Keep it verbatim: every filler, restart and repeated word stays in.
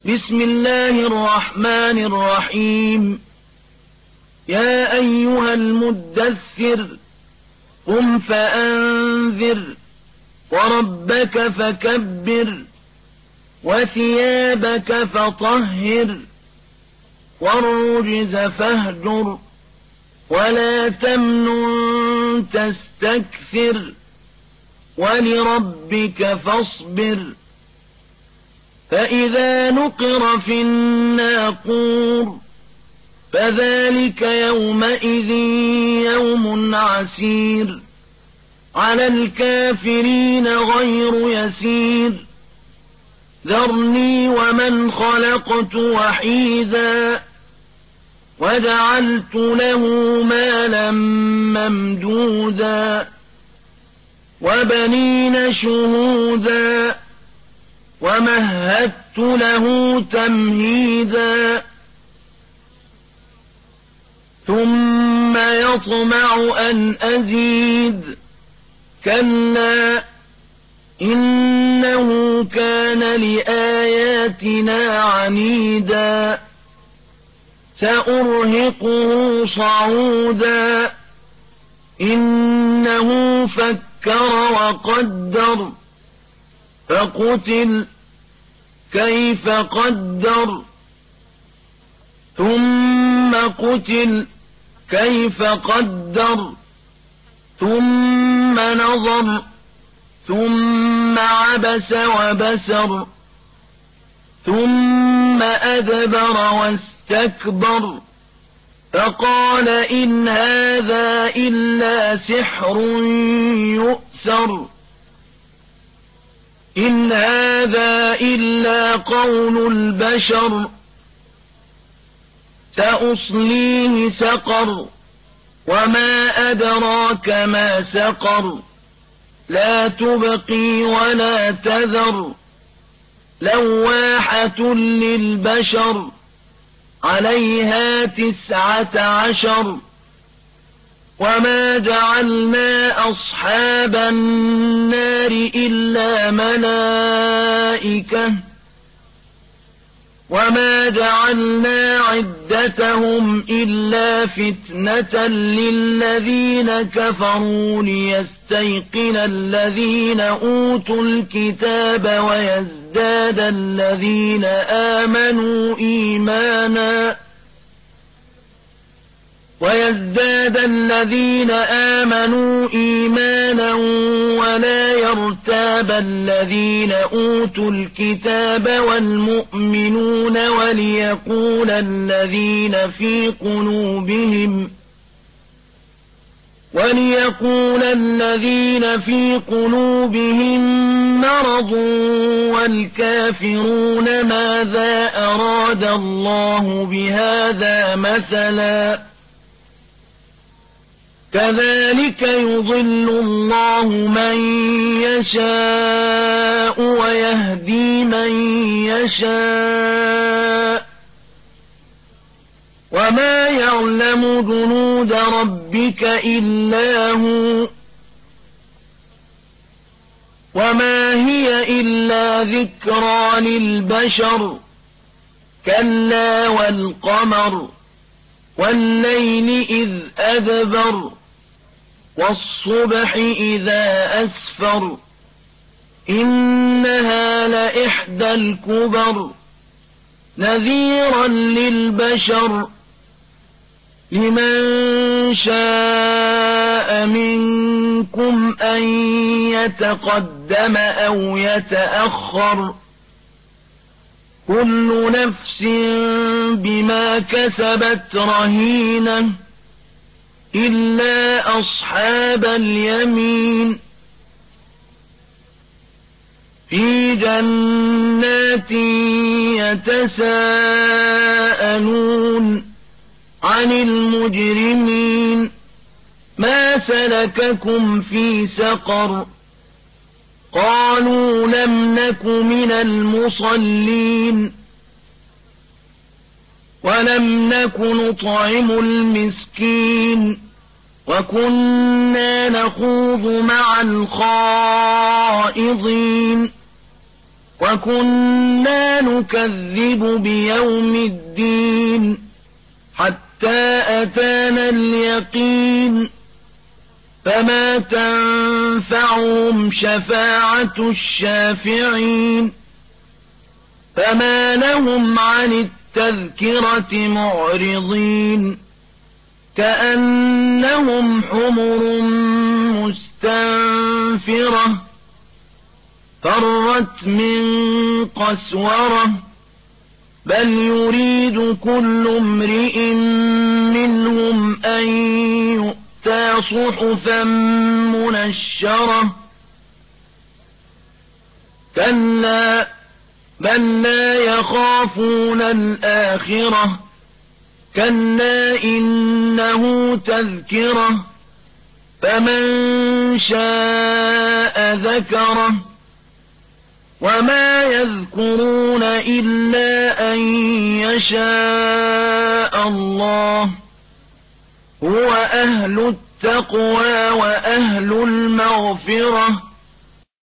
بسم الله الرحمن الرحيم يا أيها المدثر قم فأنذر وربك فكبر وثيابك فطهر والرجز فاهجر ولا تمنن تستكثر ولربك فاصبر فإذا نقر في الناقور فذلك يومئذ يوم عسير على الكافرين غير يسير ذرني ومن خلقت وحيدا وجعلت له مالا ممدودا وبنين شهودا ومهدت له تمهيدا ثم يطمع أن أزيد كلا إنه كان لآياتنا عنيدا سأرهقه صعودا إنه فكر وقدر فقتل كيف قدر ثم قتل كيف قدر ثم نظر ثم عبس وبسر ثم أدبر واستكبر فقال إن هذا إلا سحر يؤثر إن هذا إلا قول البشر سأصليه سقر وما أدراك ما سقر لا تبقي ولا تذر لواحة للبشر عليها تسعة عشر وما جعلنا أصحاب النار إلا ملائكة وما جعلنا عدتهم إلا فتنة للذين كفروا ليستيقن الذين أوتوا الكتاب ويزداد الذين آمنوا إيمانا ويزداد الذين آمنوا إيمانا ولا يرتاب الذين أوتوا الكتاب والمؤمنون وليقول الذين في قلوبهم وليقول الذين في قلوبهم مرض والكافرون ماذا أراد الله بهذا مثلا كذلك يضل الله من يشاء ويهدي من يشاء وما يعلم جنود ربك إلا هو وما هي إلا ذكرى للبشر كلا والقمر والليل إذ أدبر والصبح إذا أسفر إنها لإحدى الكبر نذيرا للبشر لمن شاء منكم أن يتقدم أو يتأخر كل نفس بما كسبت رهينة إلا أصحاب اليمين في جنات يتساءلون عن المجرمين ما سلككم في سقر قالوا لم نك من المصلين ولم نك نطعم المسكين وكنا نخوض مع الخائضين وكنا نكذب بيوم الدين حتى أتانا اليقين فما تنفعهم شفاعة الشافعين فما لهم عن التذكرة معرضين كأنهم حمر مستنفرة فرت من قسورة بل يريد كل امرئ منهم أن يؤتى صحفا منشرة كلا بل لا يخافون الآخرة كلا إنه تذكرة فمن شاء ذكره وما يذكرون إلا أن يشاء الله هو أهل التقوى وأهل المغفرة